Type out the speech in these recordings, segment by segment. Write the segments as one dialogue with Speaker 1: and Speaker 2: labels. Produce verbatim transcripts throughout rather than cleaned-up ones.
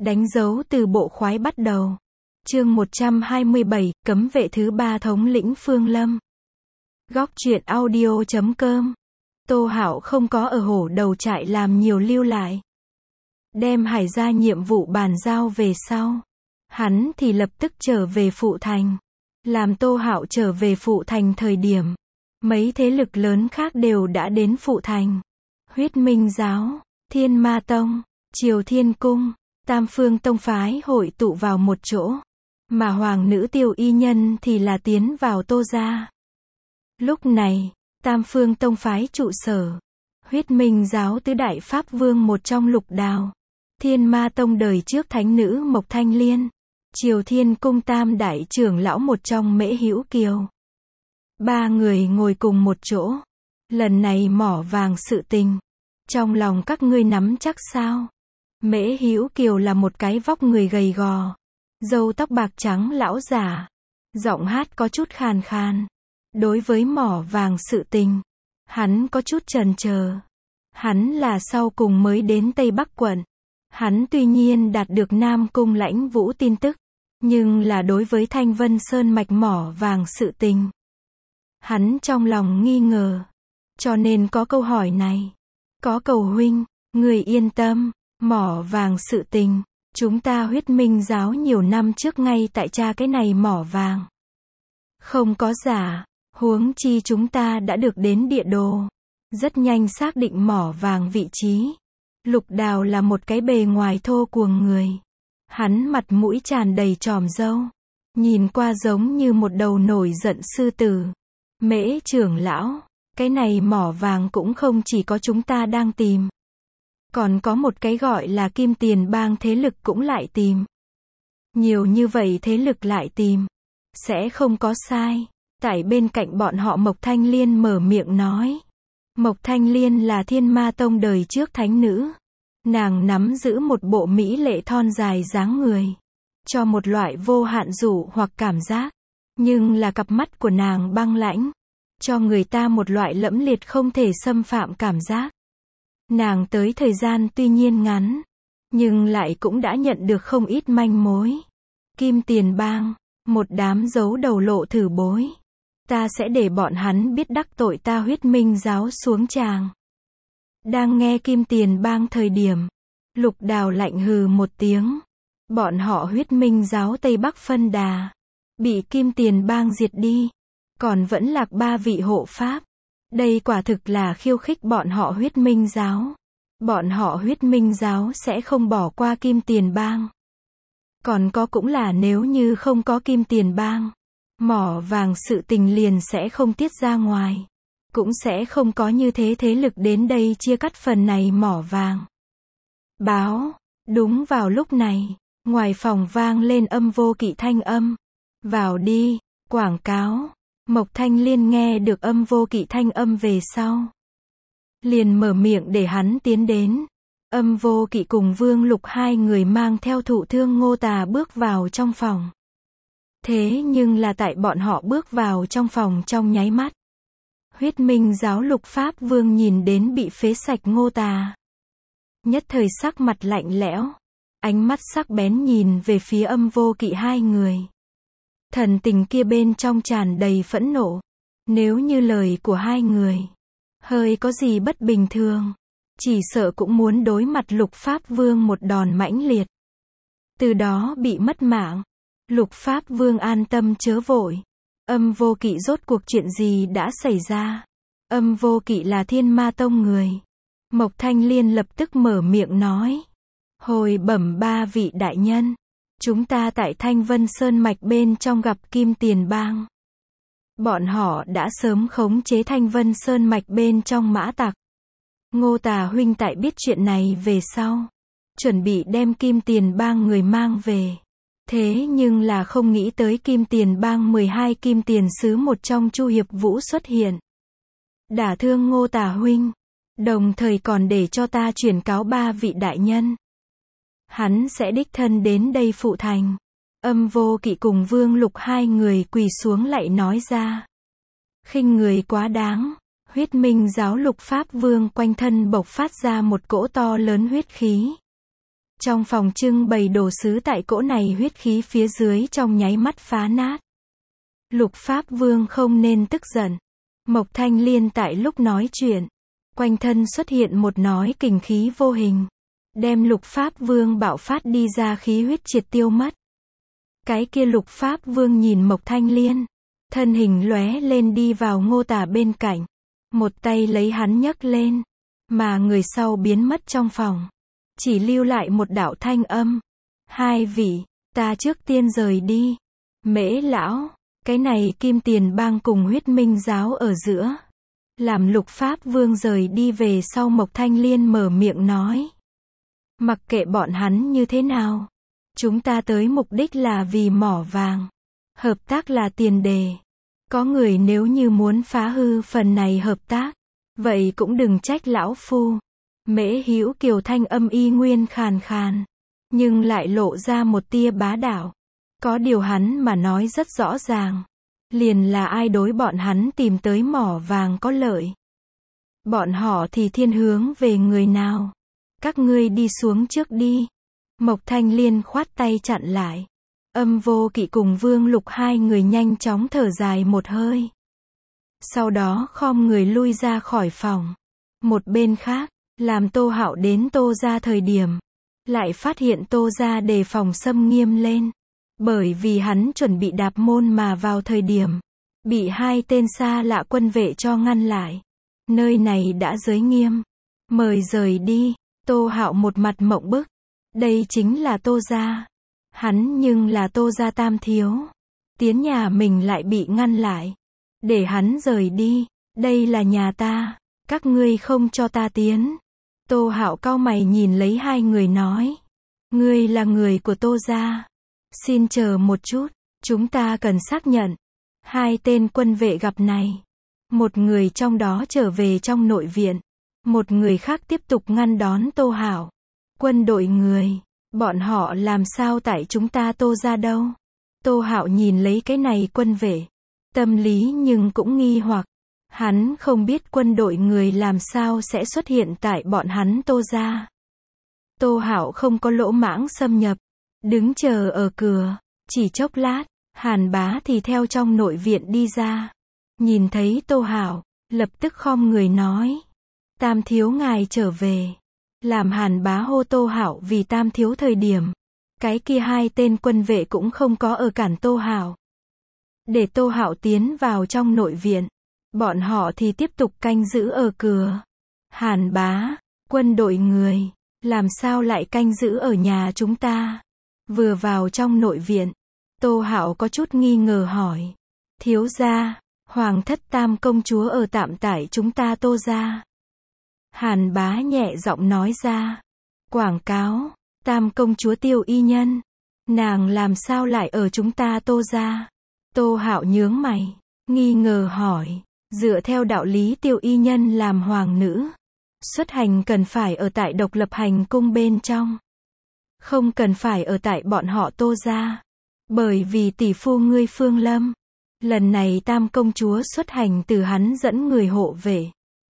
Speaker 1: Đánh dấu từ bộ khoái bắt đầu. Chương một trăm hai mươi bảy, cấm vệ thứ ba thống lĩnh Phương Lâm. Góc truyện audio chấm com. Tô Hạo không có ở hổ đầu trại làm nhiều lưu lại. Đem Hải gia nhiệm vụ bàn giao về sau. Hắn thì lập tức trở về Phụ Thành. Làm Tô Hạo trở về Phụ Thành thời điểm. Mấy thế lực lớn khác đều đã đến Phụ Thành. Huyết Minh Giáo, Thiên Ma Tông, Triều Thiên Cung, Tam Phương Tông phái hội tụ vào một chỗ. Mà Hoàng nữ Tiêu Y Nhân thì là tiến vào Tô gia. Lúc này, Tam Phương Tông phái trụ sở. Huyết Minh Giáo tứ đại Pháp Vương một trong Lục Đào. Thiên Ma Tông đời trước thánh nữ Mộc Thanh Liên. Triều Thiên Cung tam đại trưởng lão một trong Mễ Hữu Kiều. Ba người ngồi cùng một chỗ. Lần này mỏ vàng sự tình. Trong lòng các ngươi nắm chắc sao? Mễ Hữu Kiều là một cái vóc người gầy gò. Râu tóc bạc trắng lão giả. Giọng hát có chút khàn khàn. Đối với mỏ vàng sự tình. Hắn có chút chần chờ. Hắn là sau cùng mới đến Tây Bắc quận. Hắn tuy nhiên đạt được Nam Cung Lãnh Vũ tin tức. Nhưng là đối với Thanh Vân Sơn mạch mỏ vàng sự tình. Hắn trong lòng nghi ngờ. Cho nên có câu hỏi này. Có cầu huynh, người yên tâm, mỏ vàng sự tình. Chúng ta Huyết Minh Giáo nhiều năm trước ngay tại tra cái này mỏ vàng. Không có giả, huống chi chúng ta đã được đến địa đồ. Rất nhanh xác định mỏ vàng vị trí. Lục Đào là một cái bề ngoài thô cuồng người. Hắn mặt mũi tràn đầy tròm râu. Nhìn qua giống như một đầu nổi giận sư tử. Mễ trưởng lão, cái này mỏ vàng cũng không chỉ có chúng ta đang tìm. Còn có một cái gọi là Kim Tiền Bang thế lực cũng lại tìm. Nhiều như vậy thế lực lại tìm. Sẽ không có sai. Tại bên cạnh bọn họ Mộc Thanh Liên mở miệng nói. Mộc Thanh Liên là Thiên Ma Tông đời trước thánh nữ. Nàng nắm giữ một bộ mỹ lệ thon dài dáng người. Cho một loại vô hạn dụ hoặc cảm giác. Nhưng là cặp mắt của nàng băng lãnh. Cho người ta một loại lẫm liệt không thể xâm phạm cảm giác. Nàng tới thời gian tuy nhiên ngắn. Nhưng lại cũng đã nhận được không ít manh mối. Kim Tiền Bang. Một đám giấu đầu lộ thử bối. Ta sẽ để bọn hắn biết đắc tội ta Huyết Minh Giáo xuống tràng. Đang nghe Kim Tiền Bang thời điểm. Lục Đào lạnh hừ một tiếng. Bọn họ Huyết Minh Giáo Tây Bắc phân đà. Bị Kim Tiền Bang diệt đi. Còn vẫn lạc ba vị hộ pháp. Đây quả thực là khiêu khích bọn họ Huyết Minh Giáo. Bọn họ Huyết Minh Giáo sẽ không bỏ qua Kim Tiền Bang. Còn có cũng là nếu như không có Kim Tiền Bang. Mỏ vàng sự tình liền sẽ không tiết ra ngoài. Cũng sẽ không có như thế thế lực đến đây chia cắt phần này mỏ vàng. Báo. Đúng vào lúc này. Ngoài phòng vang lên âm vô kỵ thanh âm. Vào đi. Quảng cáo. Mộc Thanh Liên nghe được âm vô kỵ thanh âm về sau. Liền mở miệng để hắn tiến đến. Âm vô kỵ cùng Vương Lục hai người mang theo thụ thương Ngô Tà bước vào trong phòng. Thế nhưng là tại bọn họ bước vào trong phòng trong nháy mắt. Huyết Minh Giáo Lục Pháp Vương nhìn đến bị phế sạch Ngô Tà. Nhất thời sắc mặt lạnh lẽo. Ánh mắt sắc bén nhìn về phía âm vô kỵ hai người. Thần tình kia bên trong tràn đầy phẫn nộ. Nếu như lời của hai người hơi có gì bất bình thường, chỉ sợ cũng muốn đối mặt Lục Pháp Vương một đòn mãnh liệt. Từ đó bị mất mạng. Lục Pháp Vương an tâm chớ vội. Âm vô kỵ rốt cuộc chuyện gì đã xảy ra? Âm vô kỵ là Thiên Ma Tông người. Mộc Thanh Liên lập tức mở miệng nói. Hồi bẩm ba vị đại nhân. Chúng ta tại Thanh Vân Sơn mạch bên trong gặp Kim Tiền Bang. Bọn họ đã sớm khống chế Thanh Vân Sơn mạch bên trong mã tặc. Ngô Tà huynh tại biết chuyện này về sau. Chuẩn bị đem Kim Tiền Bang người mang về. Thế nhưng là không nghĩ tới Kim Tiền Bang mười hai Kim Tiền Sứ một trong Chu Hiệp Vũ xuất hiện. Đả thương Ngô Tà huynh. Đồng thời còn để cho ta chuyển cáo ba vị đại nhân. Hắn sẽ đích thân đến đây Phụ Thành. Âm vô kỵ cùng Vương Lục hai người quỳ xuống lại nói ra. Khinh người quá đáng. Huyết Minh Giáo Lục Pháp Vương quanh thân bộc phát ra một cỗ to lớn huyết khí. Trong phòng trưng bày đồ sứ tại cỗ này huyết khí phía dưới trong nháy mắt phá nát. Lục Pháp Vương không nên tức giận. Mộc Thanh Liên tại lúc nói chuyện, quanh thân xuất hiện một nói kình khí vô hình, đem Lục Pháp Vương bạo phát đi ra khí huyết triệt tiêu mất. Cái kia Lục Pháp Vương nhìn Mộc Thanh Liên, thân hình lóe lên đi vào Ngô Tả bên cạnh, một tay lấy hắn nhấc lên, mà người sau biến mất trong phòng, chỉ lưu lại một đạo thanh âm. Hai vị, ta trước tiên rời đi. Mễ lão, cái này Kim Tiền Bang cùng Huyết Minh giáo ở giữa. Làm Lục Pháp Vương rời đi về sau, Mộc Thanh Liên mở miệng nói. Mặc kệ bọn hắn như thế nào, chúng ta tới mục đích là vì mỏ vàng. Hợp tác là tiền đề. Có người nếu như muốn phá hư phần này hợp tác, vậy cũng đừng trách lão phu. Mễ Hữu Kiều thanh âm y nguyên khàn khàn, nhưng lại lộ ra một tia bá đạo. Có điều hắn mà nói rất rõ ràng, liền là ai đối bọn hắn tìm tới mỏ vàng có lợi. Bọn họ thì thiên hướng về người nào? Các ngươi đi xuống trước đi. Mộc Thanh Liên khoát tay chặn lại. Âm Vô Kỵ cùng Vương Lục hai người nhanh chóng thở dài một hơi. Sau đó khom người lui ra khỏi phòng. Một bên khác, làm Tô Hạo đến Tô gia thời điểm, lại phát hiện Tô gia đề phòng xâm nghiêm lên. Bởi vì hắn chuẩn bị đạp môn mà vào thời điểm, bị hai tên xa lạ quân vệ cho ngăn lại. Nơi này đã giới nghiêm, mời rời đi. Tô Hạo một mặt mộng bức. Đây chính là Tô gia. Hắn nhưng là Tô gia tam thiếu. Tiến nhà mình lại bị ngăn lại. Để hắn rời đi. Đây là nhà ta. Các ngươi không cho ta tiến. Tô Hạo cau mày nhìn lấy hai người nói. Ngươi là người của Tô gia. Xin chờ một chút. Chúng ta cần xác nhận. Hai tên quân vệ gặp này. Một người trong đó trở về trong nội viện. Một người khác tiếp tục ngăn đón Tô Hạo. Quân đội người. Bọn họ làm sao tại chúng ta Tô gia đâu? Tô Hạo nhìn lấy cái này quân vệ. Tâm lý nhưng cũng nghi hoặc. Hắn không biết quân đội người làm sao sẽ xuất hiện tại bọn hắn Tô gia. Tô Hạo không có lỗ mãng xâm nhập. Đứng chờ ở cửa. Chỉ chốc lát, Hàn Bá thì theo trong nội viện đi ra. Nhìn thấy Tô Hạo, lập tức khom người nói. Tam thiếu ngài trở về. Làm Hàn Bá hô Tô Hạo vì tam thiếu thời điểm, cái kia hai tên quân vệ cũng không có ở cản Tô Hạo. Để Tô Hạo tiến vào trong nội viện, bọn họ thì tiếp tục canh giữ ở cửa. Hàn Bá, quân đội người, làm sao lại canh giữ ở nhà chúng ta? Vừa vào trong nội viện, Tô Hạo có chút nghi ngờ hỏi. Thiếu gia, Hoàng thất Tam công chúa ở tạm tại chúng ta Tô gia. Hàn Bá nhẹ giọng nói ra. Quảng cáo, Tam công chúa Tiêu Y Nhân. Nàng làm sao lại ở chúng ta Tô gia? Tô Hạo nhướng mày, nghi ngờ hỏi. Dựa theo đạo lý Tiêu Y Nhân làm hoàng nữ, xuất hành cần phải ở tại độc lập hành cung bên trong. Không cần phải ở tại bọn họ Tô gia. Bởi vì tỷ phu ngươi Phương Lâm, lần này Tam công chúa xuất hành từ hắn dẫn người hộ vệ.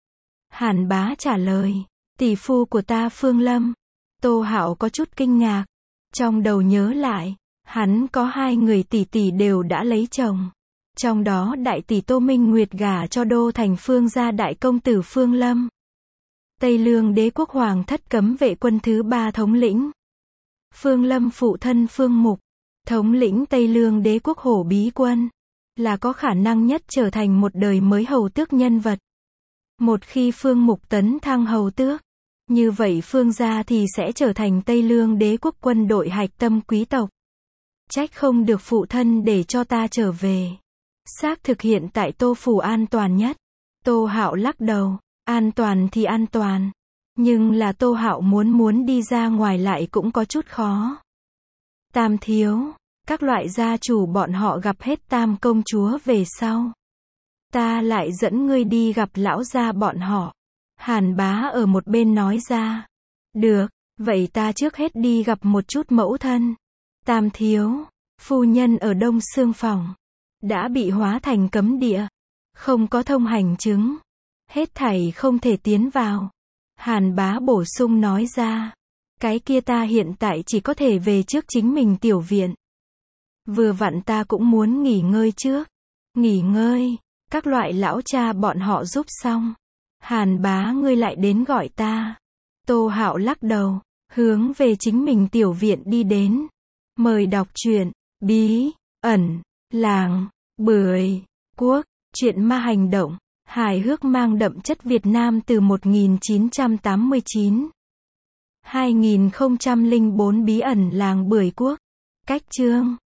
Speaker 1: Hàn Bá trả lời. Tỷ phu của ta Phương Lâm. Tô Hạo có chút kinh ngạc. Trong đầu nhớ lại, hắn có hai người tỷ tỷ đều đã lấy chồng. Trong đó đại tỷ Tô Minh Nguyệt gả cho đô thành Phương gia đại công tử Phương Lâm. Tây Lương đế quốc hoàng thất cấm vệ quân thứ ba thống lĩnh. Phương Lâm phụ thân Phương Mục, thống lĩnh Tây Lương đế quốc hổ bí quân, là có khả năng nhất trở thành một đời mới hầu tước nhân vật. Một khi Phương Mục tấn thăng hầu tước, như vậy Phương gia thì sẽ trở thành Tây Lương đế quốc quân đội hạch tâm quý tộc. Trách không được phụ thân để cho ta trở về. Xác thực hiện tại Tô phủ an toàn nhất. Tô Hạo lắc đầu. An toàn thì an toàn. Nhưng là Tô Hạo muốn muốn đi ra ngoài lại cũng có chút khó. Tam thiếu, các loại gia chủ bọn họ gặp hết Tam công chúa về sau. Ta lại dẫn ngươi đi gặp lão gia bọn họ. Hàn Bá ở một bên nói ra. Được, vậy ta trước hết đi gặp một chút mẫu thân. Tam thiếu, phu nhân ở Đông Xương phòng, đã bị hóa thành cấm địa. Không có thông hành chứng. Hết thảy không thể tiến vào. Hàn Bá bổ sung nói ra. Cái kia ta hiện tại chỉ có thể về trước chính mình tiểu viện. Vừa vặn ta cũng muốn nghỉ ngơi trước. Nghỉ ngơi, các loại lão cha bọn họ giúp xong. Hàn bá ngươi lại đến gọi ta. Tô Hạo lắc đầu, hướng về chính mình tiểu viện đi đến. Mời đọc truyện, bí, ẩn, làng, bưởi, quốc, truyện ma hành động, hài hước mang đậm chất Việt Nam từ một nghìn chín trăm tám mươi chín. hai nghìn không trăm lẻ bốn bí ẩn làng bưởi quốc. Cách chương